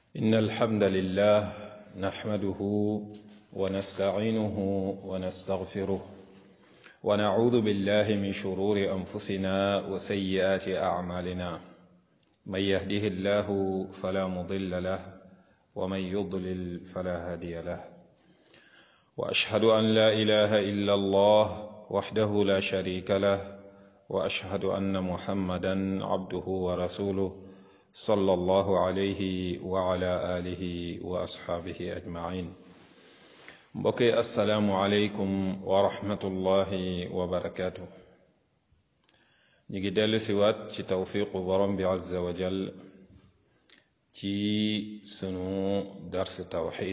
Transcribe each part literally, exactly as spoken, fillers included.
إن الحمد لله نحمده ونستعينه ونستغفره ونعوذ بالله من شرور أنفسنا وسيئات أعمالنا من يهده الله فلا مضل له ومن يضلل فلا هادي له وأشهد أن لا إله إلا الله وحده لا شريك له وأشهد أن محمدا عبده ورسوله صلى الله عليه وعلى آله وأصحابه أجمعين بقي السلام عليكم ورحمة الله وبركاته نيجي دل سوات ci توفيق borom bi عز وجل ci sunu dars tawhid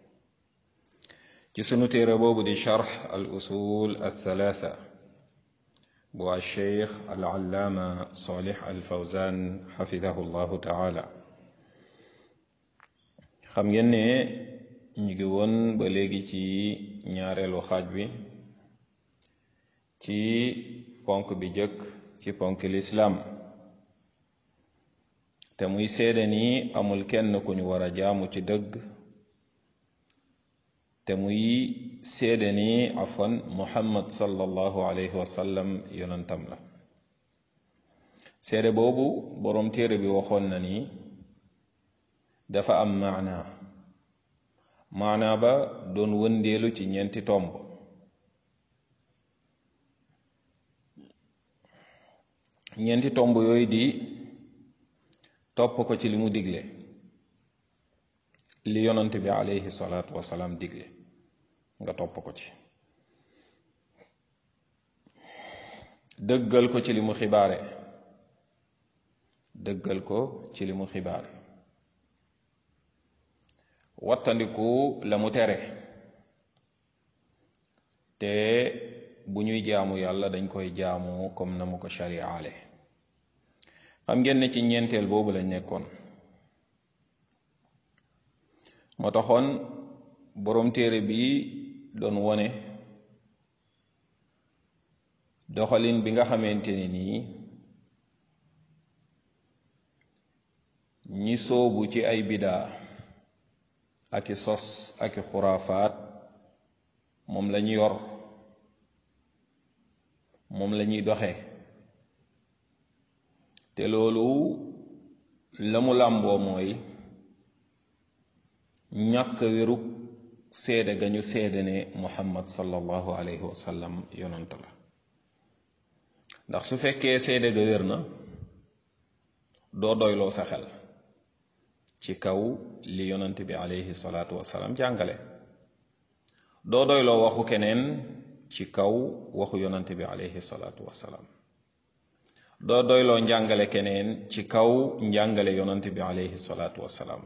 ci sunu téere boobu di sharh al usul al thalatha bu alcheikh alallaama Salih Alfawzan xafidahu llahu taala xam ngeen ne ñu ngi woon ba léegi ci ñaareelu xaaj bi ci ponk bi jëkk ci ponk lislaam te muy seede ni amul kenn ku ñu war a jaamu ci dëgg te muy seede ni afwan muhammad sallallahu alayhi wa sallam yonantam la seede boobu boroom téere bi waxoon na ni dafa am maana maana ba doon wëndeelu ci ñeenti tomb ñeenti tomb yooyu di topp ko ci li mu digle li yonant bi alayhi salaatu wasalaam digle nga topp ko ci dëggal ko ci li mu xibaare dëggal ko ci li mu xibaare wattandiku la mu tere te bu ñuy jaamu yàlla dañ koy jaamu comme na mu ko shariaale xam ngeen ne ci ñeenteel boobu lañ nekkoon moo taxoon boroom téere bi doon wone doxalin bi nga xamante ni nii ñi soobu ci ay bidaa ak i sos ak i xuraafaat moom la ñu yor moom la ñuy doxe te loolu la mu làmboo mooy ñàkk wérug seede ga ñu seede ne muhammad sallallahu alayhi wa sallam yonant la ndax su fekkee seede ga wér na doo doyloo sa xel ci kaw li yonant bi alayhi salaatu wasalaam jàngale doo doyloo waxu keneen ci kaw waxu yonant bi alayhi salaatu wasalaam doo doyloo njàngale keneen ci kaw njàngale yonant bi alayhi salaatu wasalaam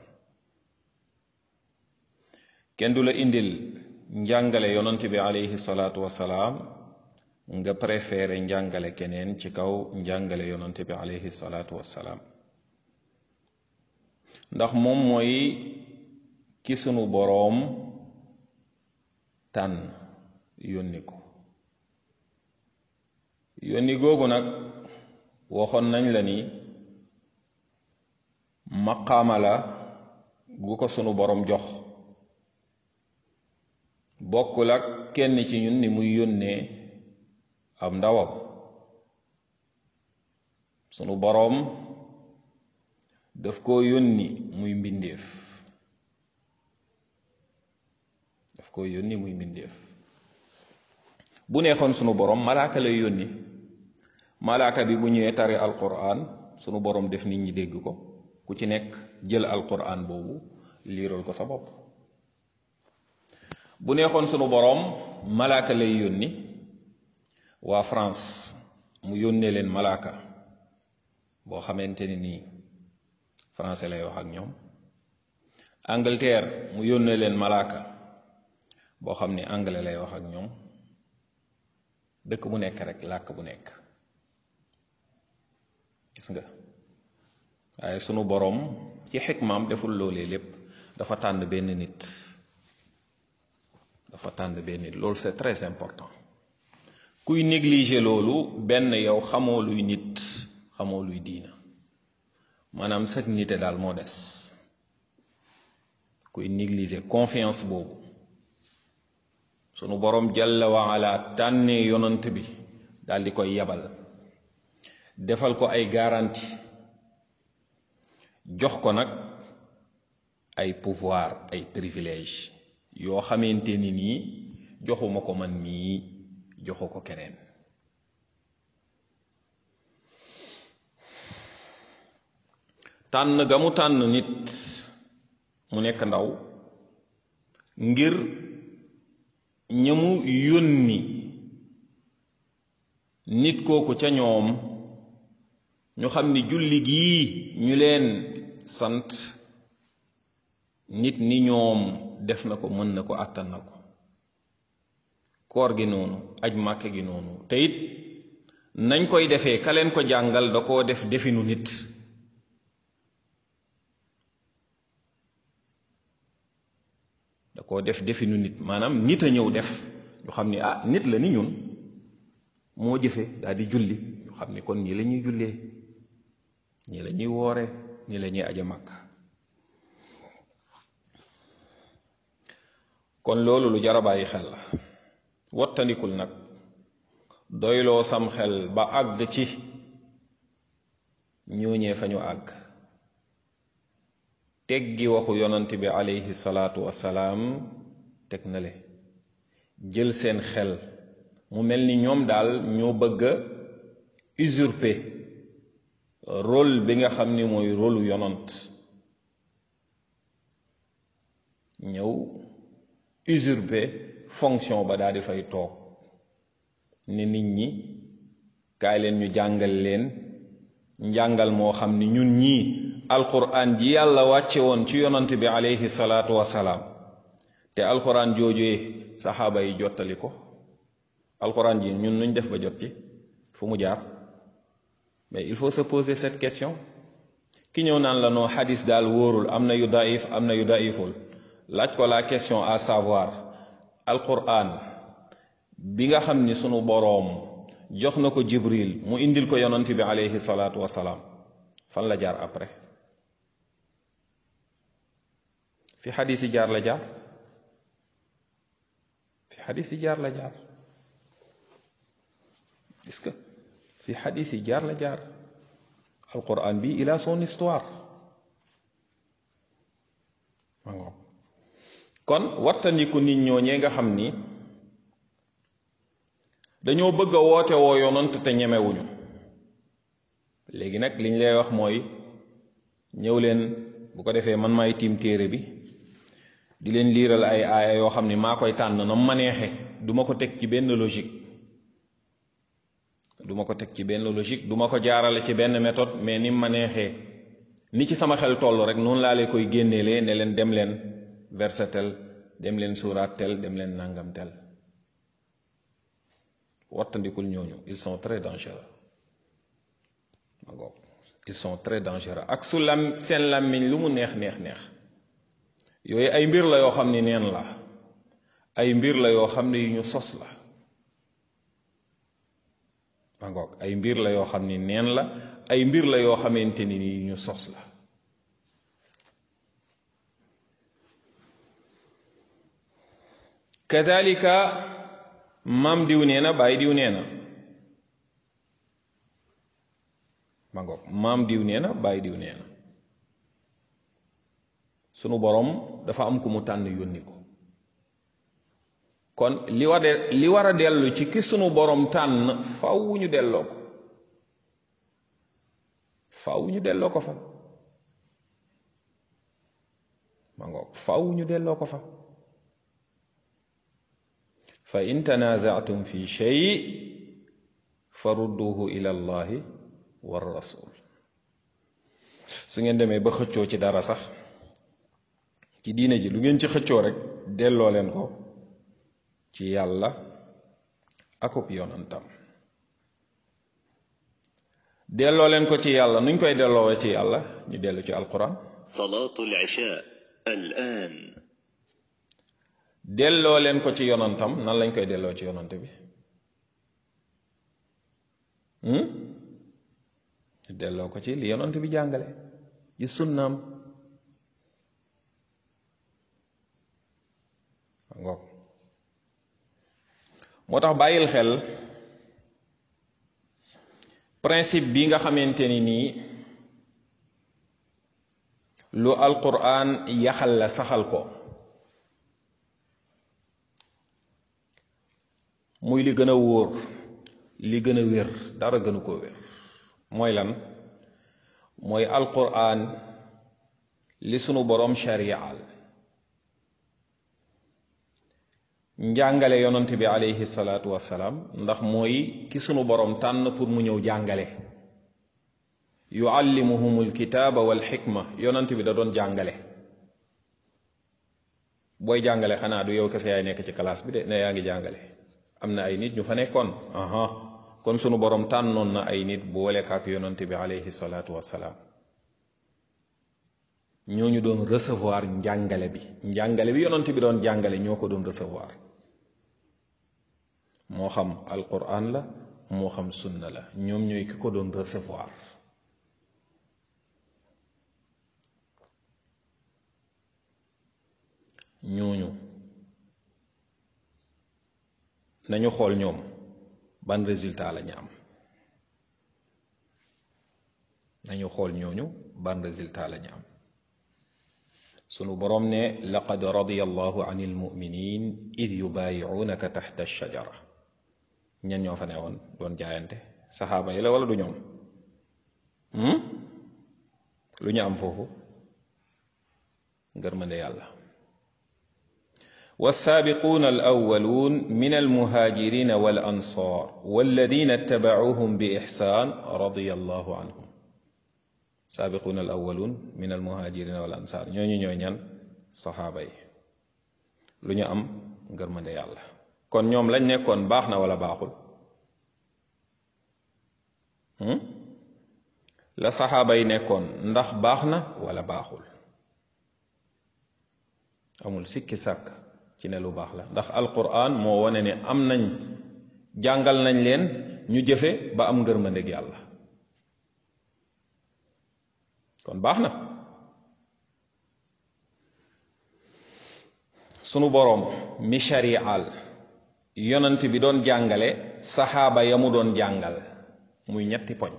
kenn du la indil njàngale yonant bi alayhi salaatu wasalaam nga préféré njàngale keneen ci kaw njàngale yonant bi alayhi salaatu wasalaam ndax moom mooy ki sunu boroom tànn yónni ko yónni googu nag waxoon nañ la ni maqaama la gu ko sunu boroom jox bokkul ak kenn ci ñun ni muy yónnee ab ndawam sunu boroom daf koo yónni muy mbindeef daf koo yónni muy mbindeef bu neexoon sunu boroom malaaka lay yónni malaaka bi bu ñëwee tari alquran sunu boroom def nit ñi dégg ko ku ci nekk jël alquran boobu liiral ko sa bopp bu neexoon sunu boroom malaaka lay yónni waa France mu yónnee leen malaaka boo xamante ni nii français lay wax ak ñoom Angleterre mu yónnee leen malaaka boo xam ni anglais lay wax ak ñoom dëkk bu nekk rek làkk bu nekk gis nga waaye sunu boroom ci xikmaam deful loolee lépp dafa tànn benn nit dafa tànn benn nit loolu c'est très important kuy négliger loolu benn yow xamoo luy nit xamoo luy diina maanaam sag nite daal moo des kuy négliger confiance boobu sunu borom jalla wa ala tànnee yonant bi daal di koy yabal defal ko ay garantie jox ko nag ay pouvoir ay privilège yoo xamante ni nii joxuma ko man mii joxu ko keneen tànn ga mu tànn nit mu nekk ndaw ngir ñamu yónni nit kooku ca ñoom ñu xam ni julli gii ñu leen sant nit ni ñoom def na ko mën na ko àttan na ko koor gi noonu aj màkke gi noonu te it nañ koy defee ka leen ko jàngal da koo def definu nit da koo def definu nit maanaam nit a ñëw def ñu xam ni ah nit la ni ñun moo jëfe daal di julli ñu xam ni kon ñii la ñuy jullee ñii la ñuy woore ñii la ñuy aja màkk kon loolu lu jar a bàyyi xel la wattandikul nag doyloo sam xel ba àgg ci ñooñee fa ñu àgg teggi waxu yonant bi alayhi salaatu wasalaam teg na le jël seen xel mu mel ni ñoom daal ñoo bëgg a usurper rôle bi nga xam ni mooy rôlu yonant ñëw usurper fonction ba daal di fay toog ne nit ñi kaay leen ñu jàngal leen njàngal moo xam ni ñun ñii alquran ji yàlla wàcce woon ci yonant bi alayhi salaatu wasalaam te alquran joojee saxaaba yi jottali ko alquran ji ñun nuñ def ba jot ci fu mu jaar mais il faut se poser cette question ki ñëw naan la noo xadis daal wóorul am na yu daif am na yu daiful laaj ko la question à savoir alquran bi nga xam ni sunu boroom jox na ko jibril mu indil ko yonant bi alayhi salaatu wasalaam fan la jaar après fi xadis yi jaar la jaar fi xadis yi jaar la jaar est-ce que fi xadis yi jaar la jaar alquran bi il a son histoire kon wattandiku nit ñooñee nga xam ni dañoo bëgg a woote woo yonant te ñemewuñu léegi nag liñ lay wax mooy ñëw leen bu ko defee man maay tiim téere bi di leen liiral ay aaya yoo xam ni maa koy tànn na ma neexe duma ko teg ci benn logique duma ko teg ci benn logique duma ko jaarale ci benn méthode mais ni ma neexee ni ci sama xel toll rek noonu laa leen koy génneelee ne leen dem leen verset tel dem leen suuraat tel dem leen nangam tel wattandikul ñooñu ils sont très dangereux ma ngoog ils sont très dangereux ak su lam seen làmmiñ lu mu neex neex neex yooyu ay mbir la yoo xam ni neen la ay mbir la yoo xam ne yu ñu sos la ma ngoog ay mbir la yoo xam ni neen la ay mbir la yoo xamante ni yu ñu sos la kadalika maam diw nee na baay diw nee na ma ngoog maam diw nee na baay diw nee na sunu boroom dafa am ku mu tànn yónni ko kon li war de li war a dellu ci ki sunu boroom tànn faw ñu delloo ko faw ñu delloo ko fa ma ngoog faw ñu delloo ko fa fa in tanaza'tum fi shay farudduhu ila allahi war rasul su ngeen demee ba xëccoo ci dara sax ci diine ji lu ngeen ci xëccoo rek delloo leen ko ci yàlla akub yonantam delloo leen ko ci yàlla nuñ koy delloowee ci yàlla ñu dellu ci alquran salaatul isha al-aan delloo leen ko ci yonantam nan lañ koy delloo ci yonante bi delloo ko ci li yonante bi jàngale ci sunnaam moo tax bàyyil xel principe bi nga xamante ni nii lu alquran yaxal la saxal ko muy li gën a wóor li gën a wér dara gënu koo wér mooy lan mooy alquran li sunu boroom shari'al njàngale yonent bi alayhi salaatu wassalaam ndax mooy ki sunu boroom tànn pour mu ñëw jàngale yuallimuhumul kitaaba wal xikma yonent bi da doon jàngale booy jàngale xanaa du yow kese yaay nekk ci classe bi de ne yaa ngi jàngale am na ay nit ñu fa nekkoon aha kon sunu boroom tànnoon na ay nit boole kaak yonent bi alayhi salaatu wassalaam ñooñu doon recevoir njàngale bi njàngale bi yonent bi doon jàngale ñoo ko doon recevoir moo xam alquran la moo xam sunna la ñoom ñooy ki ko doon recevoir ñooñu nañu xool ñoom ban résultat la ñu am nañu xool ñooñu ban résultat la ñu am sunu boroom ne laqad radiya allahu an almuminin id yubaayicuunaka taxta alshajara ñan ñoo fa ne woon doon jaayante saxaaba yi la wala du ñoom lu ñu am foofu ngërmande yàlla والسابقون الأولون من المهاجرين والأنصار والذين اتبعوهم بإحسان رضي الله عنهم سابقون الأولون من المهاجرين والأنصار ñoo ñu ñooy ñan saxaaba yi lu ñu am ngërmande yàlla kon ñoom lañ nekkoon baax na wala baaxul la saxaaba yi nekkoon ndax baax na wala baaxul amul sikki sàkk ci ne lu baax la ndax alquran moo wane ne am nañ jàngal nañ leen ñu jëfe ba am ngërmandeg yàlla kon baax na sunu boroom mi shari'al yonent bi doon jàngale saxaaba ya mu doon jàngal muy ñetti poñ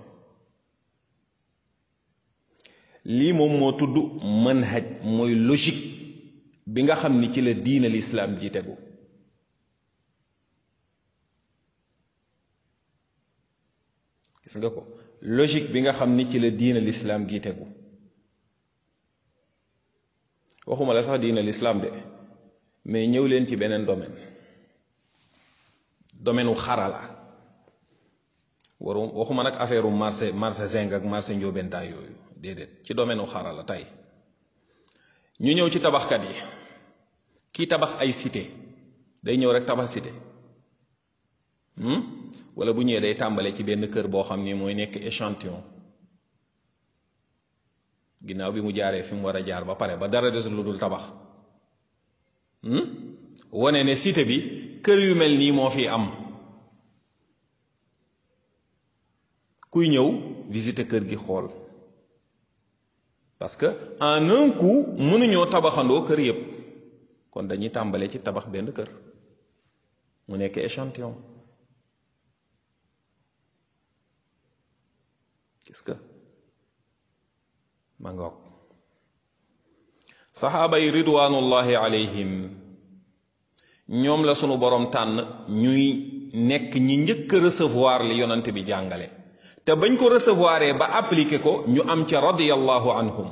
lii moom moo tudd manhaj mooy logique bi nga xam ni ci la diina lislaam ji tegu gis nga ko logique bi nga xam ni ci la diina lislaam gi tegu waxuma la sax diina lislaam de mais ñëw leen ci beneen domaine domaine u xarala waru waxuma nag affaire u marché marché zinc ak marché njóobentaay yooyu déedéet ci domaine u xarala tey ñu ñëw ci tabaxkat yi kii tabax ay cité day ñëw rek tabax cité wala bu ñëwee day tàmbale ci benn kër boo xam ni mooy nekk échantillon ginnaaw bi mu jaaree fi mu war a jaar ba pare ba dara desul lu dul tabax wane ne cité bi kër yu mel nii moo fi am kuy ñëw visiter kër gi xool parce que en un coup mënuñoo tabaxandoo kër yépp kon dañuy tàmbale ci tabax benn kër mu nekk échantillon gis nga ma ngoog saxaaba yi ridwanullahi alayhim ñoom la sunu boroom tànn ñuy nekk ñi njëkk a recevoir li yonent bi jàngale te bañ ko recevoiree ba appliqué ko ñu am ca radiyallahu anhum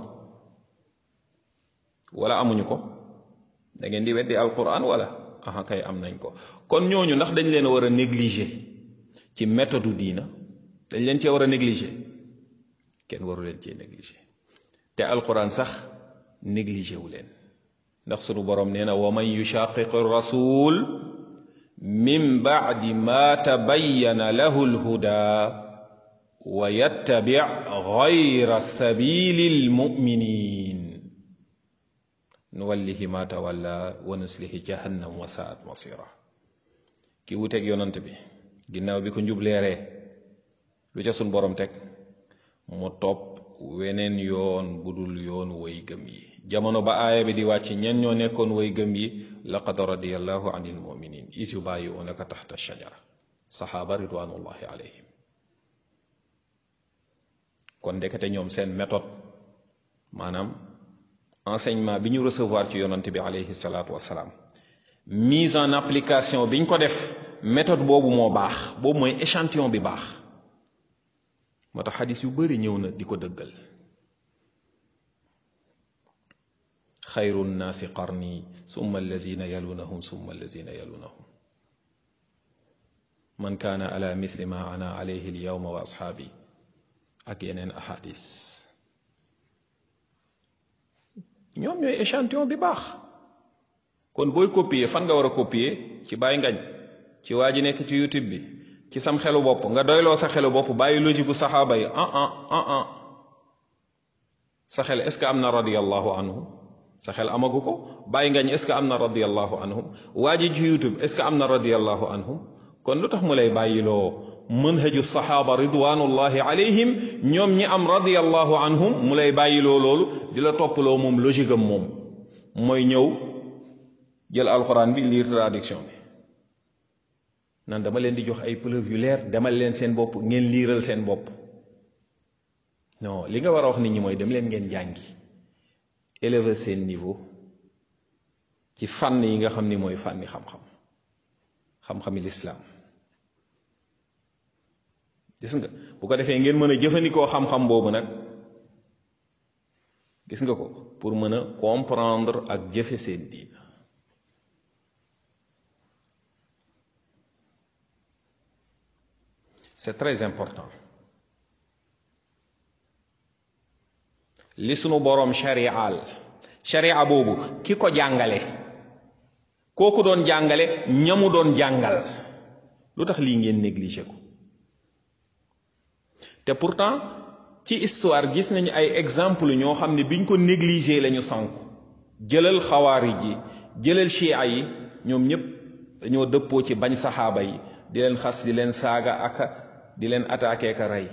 wala amuñu ko da ngeen di weddi alquran wala aha kay am nañ ko kon ñooñu ndax dañ leen war a négliger ci méthode diina dañ leen cee war a négliger kenn waru leen cee négliger te alquran sax négliger wu leen ndax sunu boroom nee na wa man yushaqiq rasul min ba'di ma tabayyana lahu alhuda wa yattabi' ghayra sabilil mu'minin nuwallihi ma tawalla wa nuslihi jahannam wa sa'at masira ki wuteeg yonant bi ginnaaw bi ko njubleeree lu ca sun borom teg mu topp weneen yoon budul yoon way gëm yi jamono ba aaya bi di wàcc ñen ñoo nekkoon way gëm yi laqad radiyallahu anil muminin is yubayi'unaka taxta shajara saxaaba ridwanullahi alayhim. kon ndekete ñoom seen méthode maanaam enseignement bi ñu recevoir ci yonante bi alayhi salaatu wassalaam mise en application biñ ko def méthode boobu moo baax, boobu mooy échantillon bi baax. moo tax xadis yu bari ñëw na di ko dëggal. xayru nnaasi qarni summa allazina yalunahum summa allazina yalunahum man kaana ala mithli ma ana alayhi alyawma wa ashaabi ak yeneen ahadis. ñoom ñooy échantillon bi baax. kon booy copier fan nga war a copier ci Baye Ngagne, ci waa ji nekk ci YouTube bi, ci sam xelu bopp nga doyloo sa xelu bopp bàyyi logique gu saxaaba yi. ah ah ah ah sa xel est ce que am na radiyallahu anhum? sa xel amagu ko. Baye Ngagne est ce que am na radiyallahu anhum? waa ji ci YouTube est ce que am na radiyallahu anhum? kon lu tax mu lay bàyyiloo manhaju saxaaba ridwanullahi alayhim ñoom ñi am radiyallahu anhum mu lay bàyyiloo loolu di la toppaloo moom logique am moom mooy ñëw jël alxuraan bi lire traduction bi nan dama leen di jox ay preuve yu leer, demal leen seen bopp ngeen liiral seen bopp. non, li nga war a wax nit ñi mooy dem leen ngeen jàngi élever seen niveau ci fànn yi nga xam ni mooy fànni xam-xam xam-xami lislaam. gis nga bu ko defee ngeen mën a jëfandikoo xam-xam boobu nag, gis nga ko, pour mën a comprendre ak jëfe seen diina. c'est très important. li sunu boroom shari'al shari'a boobu ki ko jàngale, kooku doon jàngale ñamu doon jàngal, lu tax lii ngeen négligé ko? te pourtant ci histoire gis nañu ay exemple ñoo xam ne biñ ko négligé lañu sànku. jëlal xawaarij yi, jëlal chia yi, ñoom ñépp dañoo dëppoo ci bañ saxaaba yi, di leen xas, di leen saaga ak di leen attaqué ka rey.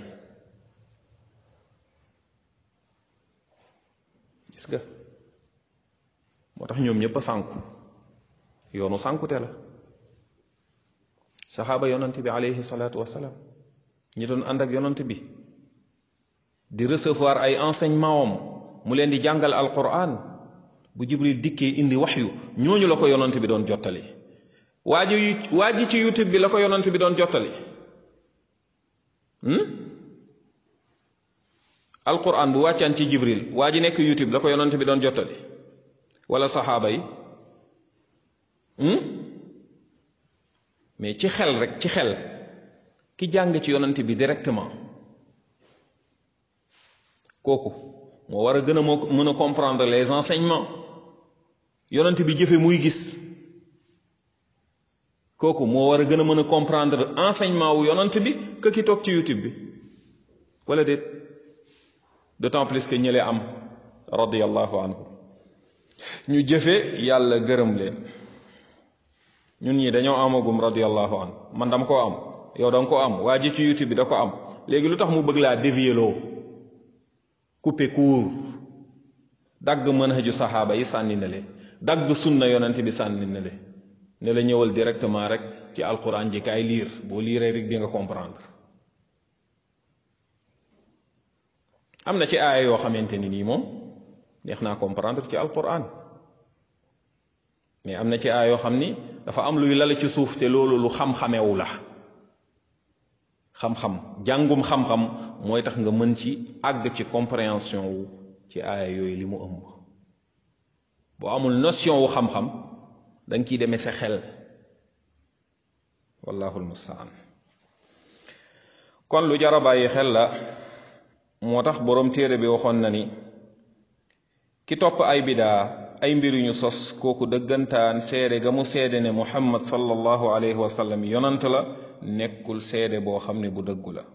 gis nga moo tax ñoom ñépp a sànku, yoonu sànkute la. saxaaba yonant bi alayhi salaatu wassalaam ñi doon ànd ak yonant bi di recevoir ay enseignement am mu leen di jàngal alquran, bu jibril dikkee indi waxyu, ñooñu la ko yonant bi doon jottali. waa ji waa ji ci YouTube bi la ko yonant bi doon jottali. alquran bu wàccaan ci jibril, waa ji nekk YouTube la ko yonant bi doon jottali wala saxaaba yi? mais ci xel rek, ci xel ki jàng ci yonant bi directement, kooku moo war a gën a moo mën a comprendre les enseignements. yonant bi jëfe muy gis, kooku moo war a gën a mën a comprendre enseignement wu yonant bi que ki toog ci YouTube bi, wala déet? d'autant plus que ñële am radiyallahu anhu ñu jëfe yàlla gërëm leen. ñun ñi dañoo amagum radiyallahu anhu, man dama koo am, yow danga ko am, waa ji ci YouTube bi da ko am. léegi lu tax mu bëgg laa dévier loo, couper court, dagg manhaju saxaaba yi sànni na le, dagg sunna yonent bi sànni na le, ne la ñëwal directement rek ci alquran ji kaay liir, boo liiree rek di nga comprendre. am na ci aaya yoo xamante ni nii moom neex naa comprendre ci alquran, mais am na ci aaya yoo xam ni dafa am luy lala ci suuf, te loolu lu xam-xamewu la. xam-xam, jàngum xam-xam mooy tax nga mën ci àgg ci compréhension wu ci aaya yooyu li mu ëmb. boo amul notion wu xam-xam danga ciy demee sa xel. wallahu almustaan. kon lu jar a bàyyi xel la. moo tax boroom téere bi waxoon na ni ki topp ay bidaa, ay mbir yu ñu sos, kooku dëggantaan seede ga mu seede ne muhammad sallallahu alayhi wa sallam yonant la, nekkul seede boo xam ne bu dëggu la.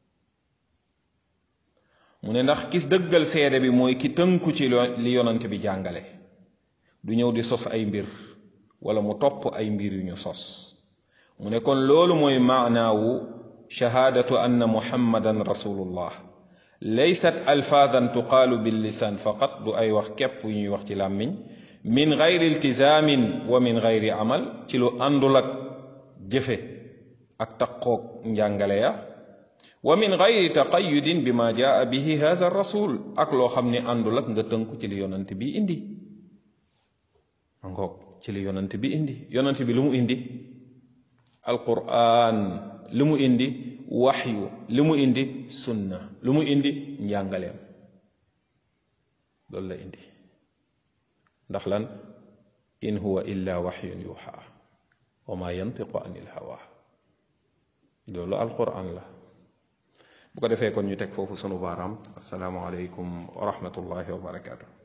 mu ne ndax ki dëggal seede bi mooy ki tënku ci li yonant bi jàngale, du ñëw di sos ay mbir wala mu topp ay mbir yu ñu sos. mu ne kon loolu mooy maanaawu shahaadatu anna muhammadan rasulullah, laysat alfaadan tuqaalu bil lisaan faqat, du ay wax képp yu ñuy wax ci làmmiñ, min gayri iltizaamin wa min gayri amal ci lu àndul ak jëfe ak taqoog njàngale ya wa min gayri taqayudin bi ma jaa bihi haza rasul ak loo xam ne àndul ak nga tënku ci li yonant bi indi ngoog ci li yonant bi indi yonant bi lu mu indi alquran lu mu indi waxyu lu mu indi sunna lu mu indi njàngaleem loolu la indi ndax lan in huwa illa waxyun yuxa wa ma yantiqu anil hawa loolu alquran la bu ko defee kon ñu teg foofu sunu baaraam assalaamu aleykum wa rahmatullahi wa barakaatu